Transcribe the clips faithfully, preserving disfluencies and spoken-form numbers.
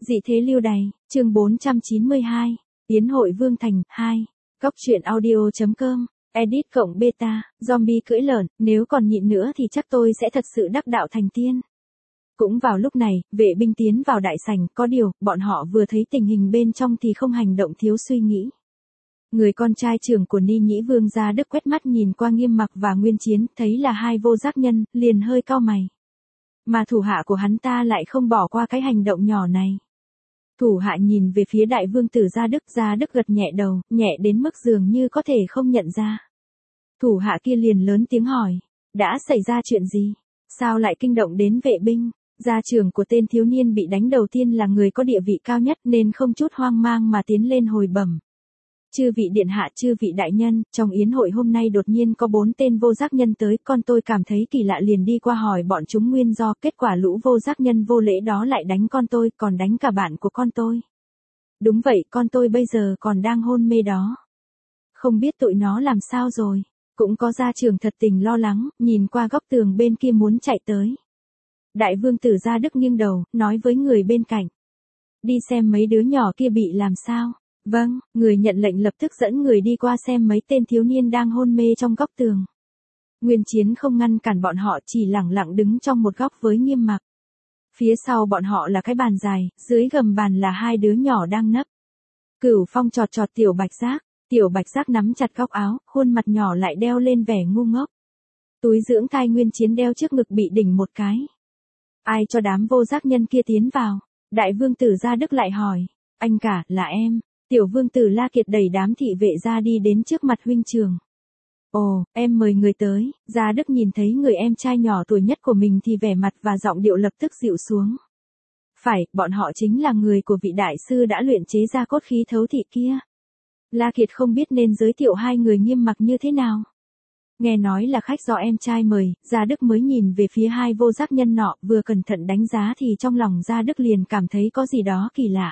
Dị thế lưu đày, chương bốn trăm chín mươi hai, Yến hội Vương Thành, hai, Góc truyện audio.com, edit cộng beta, zombie cưỡi lợn, nếu còn nhịn nữa thì chắc tôi sẽ thật sự đắc đạo thành tiên. Cũng vào lúc này, vệ binh tiến vào đại sảnh, có điều, bọn họ vừa thấy tình hình bên trong thì không hành động thiếu suy nghĩ. Người con trai trưởng của Ni Nhĩ Vương Gia Đức quét mắt nhìn qua Nghiêm Mặc và Nguyên Chiến, thấy là hai vô giác nhân, liền hơi cau mày. Mà thủ hạ của hắn ta lại không bỏ qua cái hành động nhỏ này. Thủ hạ nhìn về phía đại vương tử Gia Đức, Gia Đức gật nhẹ đầu, nhẹ đến mức dường như có thể không nhận ra. Thủ hạ kia liền lớn tiếng hỏi, đã xảy ra chuyện gì? Sao lại kinh động đến vệ binh? Gia trưởng của tên thiếu niên bị đánh đầu tiên là người có địa vị cao nhất nên không chút hoang mang mà tiến lên hồi bẩm. Chư vị điện hạ, chư vị đại nhân, trong yến hội hôm nay đột nhiên có bốn tên vô giác nhân tới, con tôi cảm thấy kỳ lạ liền đi qua hỏi bọn chúng nguyên do, kết quả lũ vô giác nhân vô lễ đó lại đánh con tôi, còn đánh cả bạn của con tôi. Đúng vậy, con tôi bây giờ còn đang hôn mê đó. Không biết tụi nó làm sao rồi. Cũng có gia trưởng thật tình lo lắng, nhìn qua góc tường bên kia muốn chạy tới. Đại vương tử Gia Đức nghiêng đầu, nói với người bên cạnh. Đi xem mấy đứa nhỏ kia bị làm sao. Vâng, người nhận lệnh lập tức dẫn người đi qua xem mấy tên thiếu niên đang hôn mê trong góc tường. Nguyên Chiến không ngăn cản bọn họ, chỉ lẳng lặng đứng trong một góc với Nghiêm Mặc. Phía sau bọn họ là cái bàn dài, dưới gầm bàn là hai đứa nhỏ đang nấp. Cửu Phong chọt chọt Tiểu Bạch Giác, Tiểu Bạch Giác nắm chặt góc áo, khuôn mặt nhỏ lại đeo lên vẻ ngu ngốc. Túi dưỡng thai Nguyên Chiến đeo trước ngực bị đỉnh một cái. Ai cho đám vô giác nhân kia tiến vào? Đại vương tử Gia Đức lại hỏi. Anh cả, là em. Tiểu vương tử La Kiệt đẩy đám thị vệ ra đi đến trước mặt huynh trưởng. Ồ, em mời người tới. Gia Đức nhìn thấy người em trai nhỏ tuổi nhất của mình thì vẻ mặt và giọng điệu lập tức dịu xuống. Phải, bọn họ chính là người của vị đại sư đã luyện chế ra cốt khí thấu thị kia. La Kiệt không biết nên giới thiệu hai người Nghiêm Mặc như thế nào. Nghe nói là khách do em trai mời, Gia Đức mới nhìn về phía hai vô giác nhân nọ, vừa cẩn thận đánh giá thì trong lòng Gia Đức liền cảm thấy có gì đó kỳ lạ.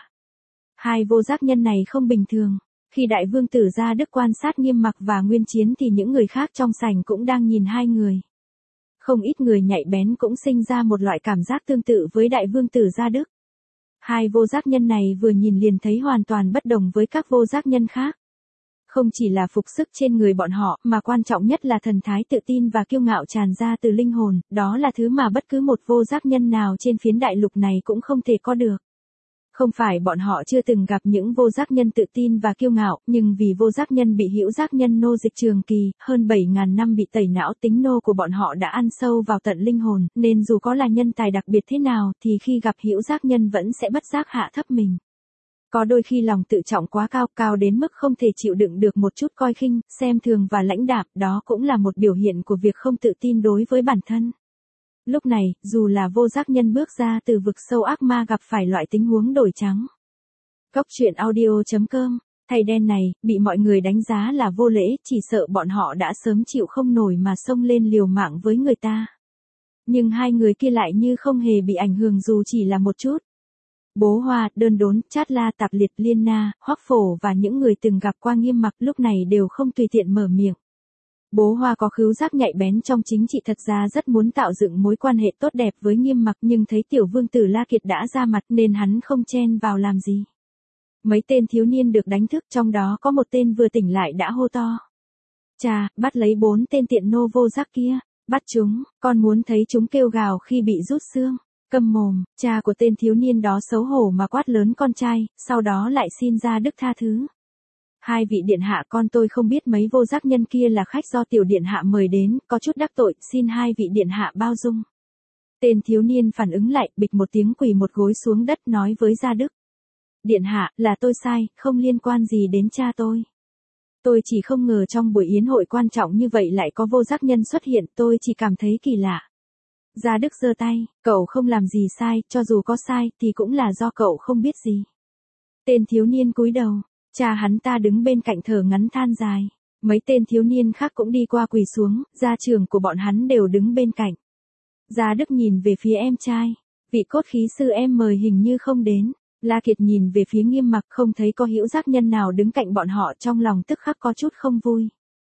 Hai vô giác nhân này không bình thường. Khi đại vương tử Gia Đức quan sát Nghiêm Mặc và Nguyên Chiến thì những người khác trong sảnh cũng đang nhìn hai người. Không ít người nhạy bén cũng sinh ra một loại cảm giác tương tự với đại vương tử Gia Đức. Hai vô giác nhân này vừa nhìn liền thấy hoàn toàn bất đồng với các vô giác nhân khác. Không chỉ là phục sức trên người bọn họ, mà quan trọng nhất là thần thái tự tin và kiêu ngạo tràn ra từ linh hồn, đó là thứ mà bất cứ một vô giác nhân nào trên phiến đại lục này cũng không thể có được. Không phải bọn họ chưa từng gặp những vô giác nhân tự tin và kiêu ngạo, nhưng vì vô giác nhân bị hữu giác nhân nô dịch trường kỳ, hơn bảy nghìn năm bị tẩy não, tính nô của bọn họ đã ăn sâu vào tận linh hồn, nên dù có là nhân tài đặc biệt thế nào, thì khi gặp hữu giác nhân vẫn sẽ bất giác hạ thấp mình. Có đôi khi lòng tự trọng quá cao, cao đến mức không thể chịu đựng được một chút coi khinh, xem thường và lãnh đạm, đó cũng là một biểu hiện của việc không tự tin đối với bản thân. Lúc này, dù là vô giác nhân bước ra từ vực sâu ác ma gặp phải loại tình huống đổi trắng. Góc truyện audio.com, thầy đen này, bị mọi người đánh giá là vô lễ, chỉ sợ bọn họ đã sớm chịu không nổi mà xông lên liều mạng với người ta. Nhưng hai người kia lại như không hề bị ảnh hưởng dù chỉ là một chút. Bố Hoa, Đơn Đốn, Chát La, Tạp Liệt, Liên Na, Hoắc Phổ và những người từng gặp qua Nghiêm Mặc lúc này đều không tùy tiện mở miệng. Bố Hoa có khứu giác nhạy bén trong chính trị, thật ra rất muốn tạo dựng mối quan hệ tốt đẹp với Nghiêm Mặc, nhưng thấy tiểu vương tử La Kiệt đã ra mặt nên hắn không chen vào làm gì. Mấy tên thiếu niên được đánh thức, trong đó có một tên vừa tỉnh lại đã hô to. Chà, bắt lấy bốn tên tiện nô vô giác kia, bắt chúng, con muốn thấy chúng kêu gào khi bị rút xương. Câm mồm, cha của tên thiếu niên đó xấu hổ mà quát lớn con trai, sau đó lại xin Gia Đức tha thứ. Hai vị điện hạ, con tôi không biết mấy vô giác nhân kia là khách do tiểu điện hạ mời đến, có chút đắc tội, xin hai vị điện hạ bao dung. Tên thiếu niên phản ứng lại, bịch một tiếng quỳ một gối xuống đất nói với Gia Đức. Điện hạ, là tôi sai, không liên quan gì đến cha tôi. Tôi chỉ không ngờ trong buổi yến hội quan trọng như vậy lại có vô giác nhân xuất hiện, tôi chỉ cảm thấy kỳ lạ. Gia Đức giơ tay, cậu không làm gì sai, cho dù có sai thì cũng là do cậu không biết gì. Tên thiếu niên cúi đầu, cha hắn ta đứng bên cạnh thở ngắn than dài. Mấy tên thiếu niên khác cũng đi qua quỳ xuống, gia trưởng của bọn hắn đều đứng bên cạnh. Gia Đức nhìn về phía em trai, vị cốt khí sư em mời hình như không đến. La Kiệt nhìn về phía Nghiêm Mặc, không thấy có hữu giác nhân nào đứng cạnh bọn họ, trong lòng tức khắc có chút không vui.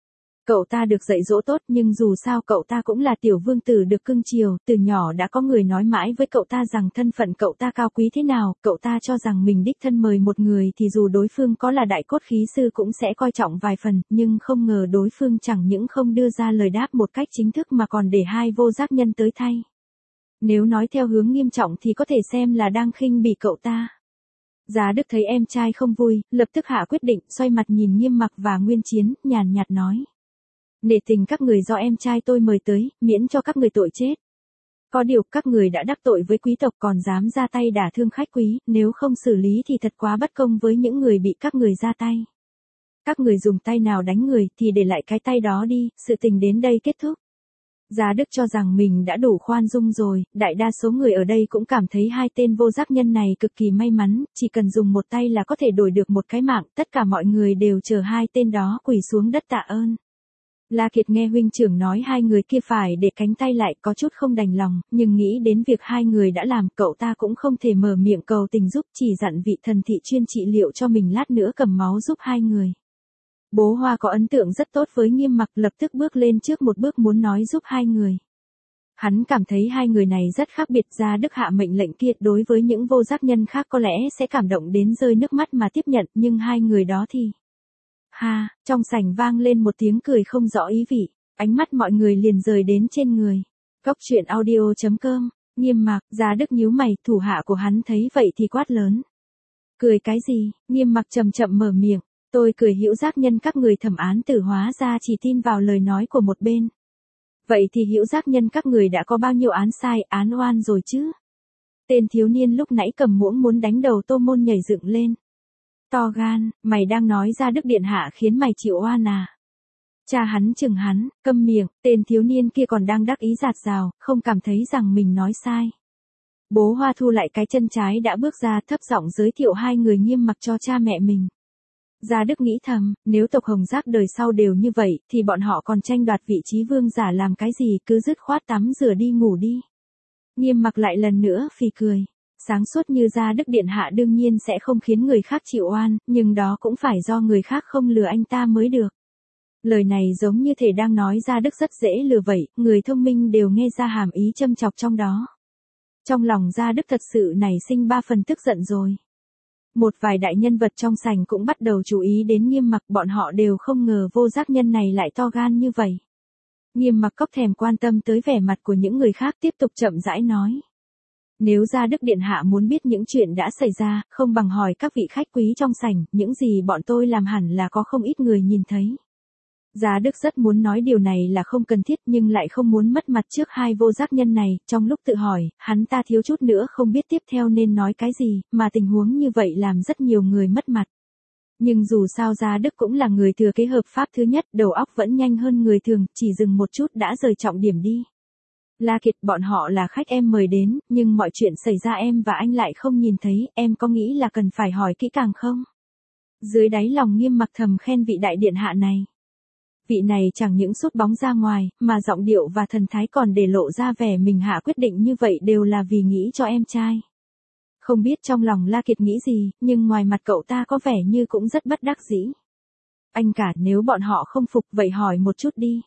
Cậu ta được dạy dỗ tốt nhưng dù sao cậu ta cũng là tiểu vương tử được cưng chiều, từ nhỏ đã có người nói mãi với cậu ta rằng thân phận cậu ta cao quý thế nào, cậu ta cho rằng mình đích thân mời một người thì dù đối phương có là đại cốt khí sư cũng sẽ coi trọng vài phần, nhưng không ngờ đối phương chẳng những không đưa ra lời đáp một cách chính thức mà còn để hai vô giác nhân tới thay. Nếu nói theo hướng nghiêm trọng thì có thể xem là đang khinh bỉ cậu ta. Giá Đức thấy em trai không vui, lập tức hạ quyết định, xoay mặt nhìn Nghiêm Mặc và Nguyên Chiến, nhàn nhạt nói. Nể tình các người do em trai tôi mời tới, miễn cho các người tội chết. Có điều các người đã đắc tội với quý tộc còn dám ra tay đả thương khách quý, nếu không xử lý thì thật quá bất công với những người bị các người ra tay. Các người dùng tay nào đánh người thì để lại cái tay đó đi, sự tình đến đây kết thúc. Giá Đức cho rằng mình đã đủ khoan dung rồi, đại đa số người ở đây cũng cảm thấy hai tên vô giác nhân này cực kỳ may mắn, chỉ cần dùng một tay là có thể đổi được một cái mạng, tất cả mọi người đều chờ hai tên đó quỳ xuống đất tạ ơn. La Kiệt nghe huynh trưởng nói hai người kia phải để cánh tay lại có chút không đành lòng, nhưng nghĩ đến việc hai người đã làm cậu ta cũng không thể mở miệng cầu tình giúp, chỉ dặn vị thần thị chuyên trị liệu cho mình lát nữa cầm máu giúp hai người. Bố Hoa có ấn tượng rất tốt với Nghiêm Mặc, lập tức bước lên trước một bước muốn nói giúp hai người. Hắn cảm thấy hai người này rất khác biệt, Gia Đức hạ mệnh lệnh kia đối với những vô giác nhân khác có lẽ sẽ cảm động đến rơi nước mắt mà tiếp nhận, nhưng hai người đó thì... Ha, trong sảnh vang lên một tiếng cười không rõ ý vị, ánh mắt mọi người liền rời đến trên người. Cốc truyện audio chấm com, Nghiêm Mặc, Gia Đức nhíu mày, thủ hạ của hắn thấy vậy thì quát lớn. Cười cái gì? Nghiêm Mặc chậm chậm mở miệng. Tôi cười hữu giác nhân các người thẩm án tử hóa ra chỉ tin vào lời nói của một bên. Vậy thì hữu giác nhân các người đã có bao nhiêu án sai, án oan rồi chứ? Tên thiếu niên lúc nãy cầm muỗng muốn đánh đầu Tô Môn nhảy dựng lên. To gan, mày đang nói ra Đức Điện Hạ khiến mày chịu oan à? Cha hắn chừng hắn, câm miệng, tên thiếu niên kia còn đang đắc ý giạt rào, không cảm thấy rằng mình nói sai. Bố Hoa thu lại cái chân trái đã bước ra, thấp giọng giới thiệu hai người Nghiêm Mặc cho cha mẹ mình. Gia Đức nghĩ thầm, nếu tộc Hồng Giác đời sau đều như vậy, thì bọn họ còn tranh đoạt vị trí vương giả làm cái gì, cứ dứt khoát tắm rửa đi ngủ đi. Nghiêm Mặc lại lần nữa phì cười. Sáng suốt như Gia Đức Điện Hạ đương nhiên sẽ không khiến người khác chịu oan, nhưng đó cũng phải do người khác không lừa anh ta mới được. Lời này giống như thể đang nói Gia Đức rất dễ lừa vậy, người thông minh đều nghe ra hàm ý châm chọc trong đó. Trong lòng Gia Đức thật sự nảy sinh ba phần tức giận rồi. Một vài đại nhân vật trong sảnh cũng bắt đầu chú ý đến Nghiêm Mặc, bọn họ đều không ngờ vô giác nhân này lại to gan như vậy. Nghiêm Mặc cóc thèm quan tâm tới vẻ mặt của những người khác, tiếp tục chậm rãi nói. Nếu Gia Đức Điện Hạ muốn biết những chuyện đã xảy ra, không bằng hỏi các vị khách quý trong sảnh, những gì bọn tôi làm hẳn là có không ít người nhìn thấy. Gia Đức rất muốn nói điều này là không cần thiết nhưng lại không muốn mất mặt trước hai vô giác nhân này, trong lúc tự hỏi, hắn ta thiếu chút nữa không biết tiếp theo nên nói cái gì, mà tình huống như vậy làm rất nhiều người mất mặt. Nhưng dù sao Gia Đức cũng là người thừa kế hợp pháp thứ nhất, đầu óc vẫn nhanh hơn người thường, chỉ dừng một chút đã rời trọng điểm đi. La Kiệt, bọn họ là khách em mời đến, nhưng mọi chuyện xảy ra em và anh lại không nhìn thấy, em có nghĩ là cần phải hỏi kỹ càng không? Dưới đáy lòng Nghiêm Mặc thầm khen vị đại điện hạ này. Vị này chẳng những sút bóng ra ngoài, mà giọng điệu và thần thái còn để lộ ra vẻ mình hạ quyết định như vậy đều là vì nghĩ cho em trai. Không biết trong lòng La Kiệt nghĩ gì, nhưng ngoài mặt cậu ta có vẻ như cũng rất bất đắc dĩ. Anh cả, nếu bọn họ không phục vậy hỏi một chút đi.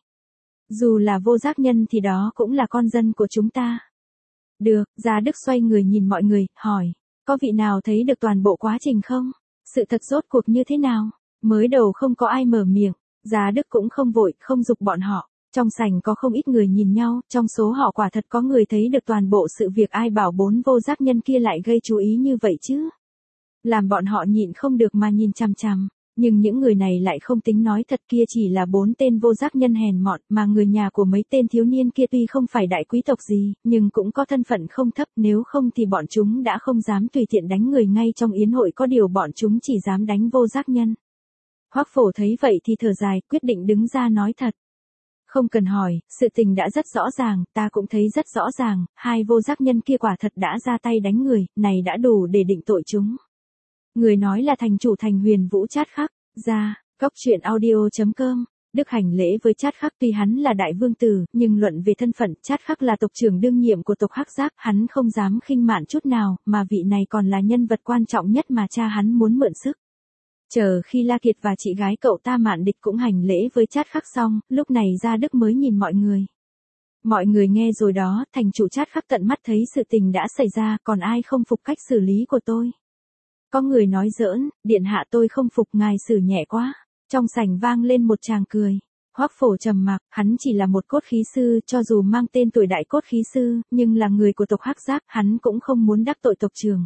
Dù là vô giác nhân thì đó cũng là con dân của chúng ta. Được, Gia Đức xoay người nhìn mọi người, hỏi. Có vị nào thấy được toàn bộ quá trình không? Sự thật rốt cuộc như thế nào? Mới đầu không có ai mở miệng. Gia Đức cũng không vội, không giục bọn họ. Trong sảnh có không ít người nhìn nhau, trong số họ quả thật có người thấy được toàn bộ sự việc, ai bảo bốn vô giác nhân kia lại gây chú ý như vậy chứ. Làm bọn họ nhịn không được mà nhìn chằm chằm. Nhưng những người này lại không tính nói thật, kia chỉ là bốn tên vô giác nhân hèn mọn, mà người nhà của mấy tên thiếu niên kia tuy không phải đại quý tộc gì, nhưng cũng có thân phận không thấp, nếu không thì bọn chúng đã không dám tùy tiện đánh người ngay trong yến hội, có điều bọn chúng chỉ dám đánh vô giác nhân. Hoắc Phổ thấy vậy thì thở dài, quyết định đứng ra nói thật. Không cần hỏi, sự tình đã rất rõ ràng, ta cũng thấy rất rõ ràng, hai vô giác nhân kia quả thật đã ra tay đánh người, này đã đủ để định tội chúng. Người nói là thành chủ Thành Huyền Vũ Chát Khắc, ra, cốc truyện audio chấm com. Đức hành lễ với Chát Khắc, tuy hắn là đại vương tử, nhưng luận về thân phận, Chát Khắc là tộc trưởng đương nhiệm của tộc Hắc Giác, hắn không dám khinh mạn chút nào, mà vị này còn là nhân vật quan trọng nhất mà cha hắn muốn mượn sức. Chờ khi La Kiệt và chị gái cậu ta Mạn Địch cũng hành lễ với Trát Khắc xong, lúc này Gia Đức mới nhìn mọi người. Mọi người nghe rồi đó, thành chủ Trát Khắc tận mắt thấy sự tình đã xảy ra, còn ai không phục cách xử lý của tôi. Có người nói giỡn, điện hạ tôi không phục ngài xử nhẹ quá. Trong sảnh vang lên một tràng cười. Hoắc Phổ trầm mặc, hắn chỉ là một cốt khí sư, cho dù mang tên tuổi đại cốt khí sư, nhưng là người của tộc Hắc Giác, hắn cũng không muốn đắc tội tộc trưởng.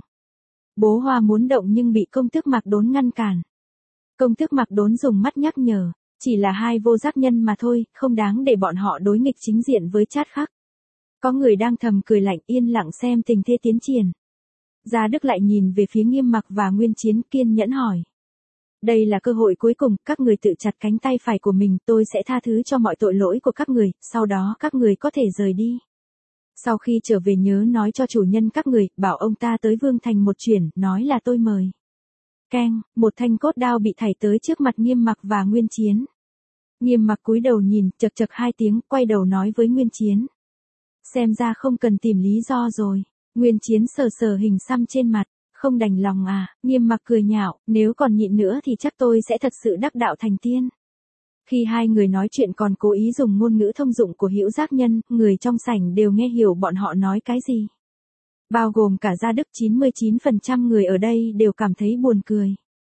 Bố Hoa muốn động nhưng bị công tước Mạc Đốn ngăn cản. Công tước Mạc Đốn dùng mắt nhắc nhở, chỉ là hai vô giác nhân mà thôi, không đáng để bọn họ đối nghịch chính diện với Trát Khắc. Có người đang thầm cười lạnh yên lặng xem tình thế tiến triển. Gia Đức lại nhìn về phía Nghiêm Mặc và Nguyên Chiến kiên nhẫn hỏi. Đây là cơ hội cuối cùng, các người tự chặt cánh tay phải của mình, tôi sẽ tha thứ cho mọi tội lỗi của các người, sau đó các người có thể rời đi. Sau khi trở về nhớ nói cho chủ nhân các người, bảo ông ta tới Vương Thành một chuyển, nói là tôi mời. Keng, một thanh cốt đao bị thảy tới trước mặt Nghiêm Mặc và Nguyên Chiến. Nghiêm Mặc cúi đầu nhìn, chật chật hai tiếng, quay đầu nói với Nguyên Chiến. Xem ra không cần tìm lý do rồi. Nguyên Chiến sờ sờ hình xăm trên mặt. Không đành lòng à, Nghiêm Mặc cười nhạo, nếu còn nhịn nữa thì chắc tôi sẽ thật sự đắc đạo thành tiên. Khi hai người nói chuyện còn cố ý dùng ngôn ngữ thông dụng của hữu giác nhân, người trong sảnh đều nghe hiểu bọn họ nói cái gì. Bao gồm cả Gia Đức, chín mươi chín phần trăm người ở đây đều cảm thấy buồn cười.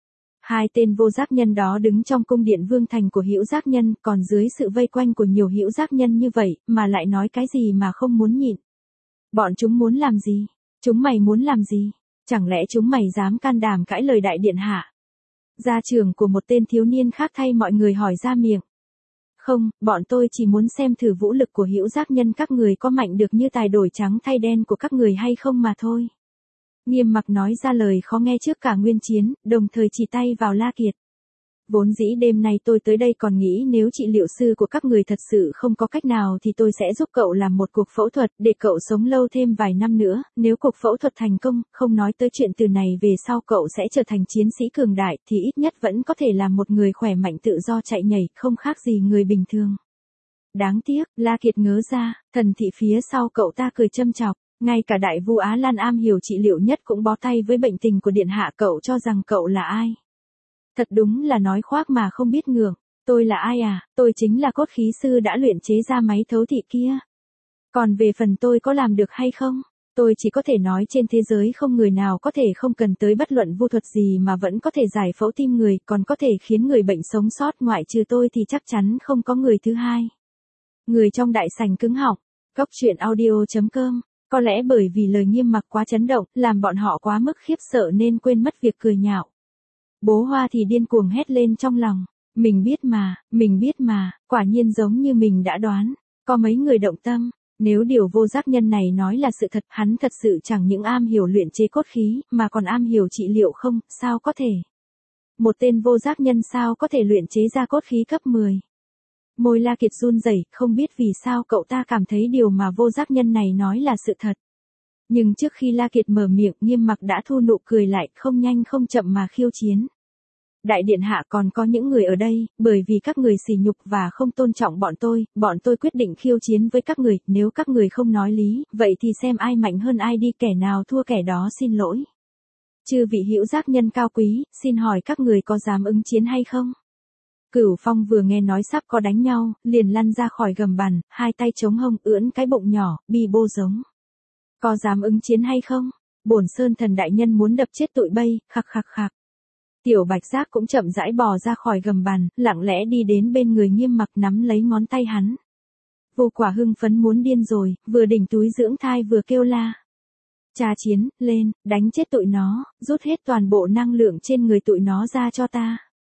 Hai tên vô giác nhân đó đứng trong cung điện Vương Thành của hữu giác nhân, còn dưới sự vây quanh của nhiều hữu giác nhân như vậy, mà lại nói cái gì mà không muốn nhịn. Bọn chúng muốn làm gì? Chúng mày muốn làm gì? Chẳng lẽ chúng mày dám can đảm cãi lời đại điện hạ? Gia trưởng của một tên thiếu niên khác thay mọi người hỏi ra miệng. Không, bọn tôi chỉ muốn xem thử vũ lực của hữu giác nhân các người có mạnh được như tài đổi trắng thay đen của các người hay không mà thôi. Nghiêm Mặc nói ra lời khó nghe trước cả Nguyên Chiến, đồng thời chỉ tay vào La Kiệt. Vốn dĩ đêm nay tôi tới đây còn nghĩ nếu trị liệu sư của các người thật sự không có cách nào thì tôi sẽ giúp cậu làm một cuộc phẫu thuật để cậu sống lâu thêm vài năm nữa, nếu cuộc phẫu thuật thành công, không nói tới chuyện từ này về sau cậu sẽ trở thành chiến sĩ cường đại thì ít nhất vẫn có thể làm một người khỏe mạnh tự do chạy nhảy, không khác gì người bình thường. Đáng tiếc, La Kiệt ngớ ra, thần thị phía sau cậu ta cười châm chọc, ngay cả đại vu Á Lan am hiểu trị liệu nhất cũng bó tay với bệnh tình của điện hạ, cậu cho rằng cậu là ai? Thật đúng là nói khoác mà không biết ngượng. Tôi là ai à? Tôi chính là cốt khí sư đã luyện chế ra máy thấu thị kia. Còn về phần tôi có làm được hay không? Tôi chỉ có thể nói trên thế giới không người nào có thể không cần tới bất luận vu thuật gì mà vẫn có thể giải phẫu tim người, còn có thể khiến người bệnh sống sót, ngoại trừ tôi thì chắc chắn không có người thứ hai. Người trong đại sảnh cứng họng. Góc truyện audio chấm com. Có lẽ bởi vì lời Nghiêm Mặc quá chấn động, làm bọn họ quá mức khiếp sợ nên quên mất việc cười nhạo. Bố Hoa thì điên cuồng hét lên trong lòng. Mình biết mà, mình biết mà, quả nhiên giống như mình đã đoán. Có mấy người động tâm, nếu điều vô giác nhân này nói là sự thật, hắn thật sự chẳng những am hiểu luyện chế cốt khí, mà còn am hiểu trị liệu không, sao có thể. Một tên vô giác nhân sao có thể luyện chế ra cốt khí cấp mười. Môi La Kiệt run rẩy, không biết vì sao cậu ta cảm thấy điều mà vô giác nhân này nói là sự thật. Nhưng trước khi La Kiệt mở miệng, Nghiêm Mặc đã thu nụ cười lại, không nhanh không chậm mà khiêu chiến. Đại điện hạ, còn có những người ở đây, bởi vì các người sỉ nhục và không tôn trọng bọn tôi, bọn tôi quyết định khiêu chiến với các người, nếu các người không nói lý, vậy thì xem ai mạnh hơn ai đi, kẻ nào thua kẻ đó xin lỗi. Chư vị hữu giác nhân cao quý, xin hỏi các người có dám ứng chiến hay không? Cửu Phong vừa nghe nói sắp có đánh nhau, liền lăn ra khỏi gầm bàn, hai tay chống hông, ưỡn cái bụng nhỏ, bi bô giống. Có dám ứng chiến hay không? Bổn Sơn Thần đại nhân muốn đập chết tụi bay, khặc khặc khặc. Tiểu Bạch Giác cũng chậm rãi bò ra khỏi gầm bàn, lặng lẽ đi đến bên người Nghiêm Mặc, nắm lấy ngón tay hắn. Vô Quả hưng phấn muốn điên rồi, vừa đỉnh túi dưỡng thai vừa kêu la. Cha Chiến, lên, đánh chết tụi nó, rút hết toàn bộ năng lượng trên người tụi nó ra cho ta.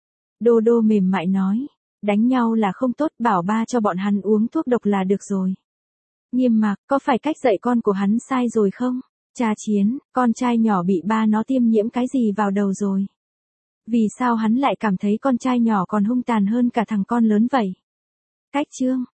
Đô Đô mềm mại nói, đánh nhau là không tốt, bảo ba cho bọn hắn uống thuốc độc là được rồi. Nghiêm Mặc, có phải cách dạy con của hắn sai rồi không? Cha Chiến, con trai nhỏ bị ba nó tiêm nhiễm cái gì vào đầu rồi? Vì sao hắn lại cảm thấy con trai nhỏ còn hung tàn hơn cả thằng con lớn vậy? Cách chương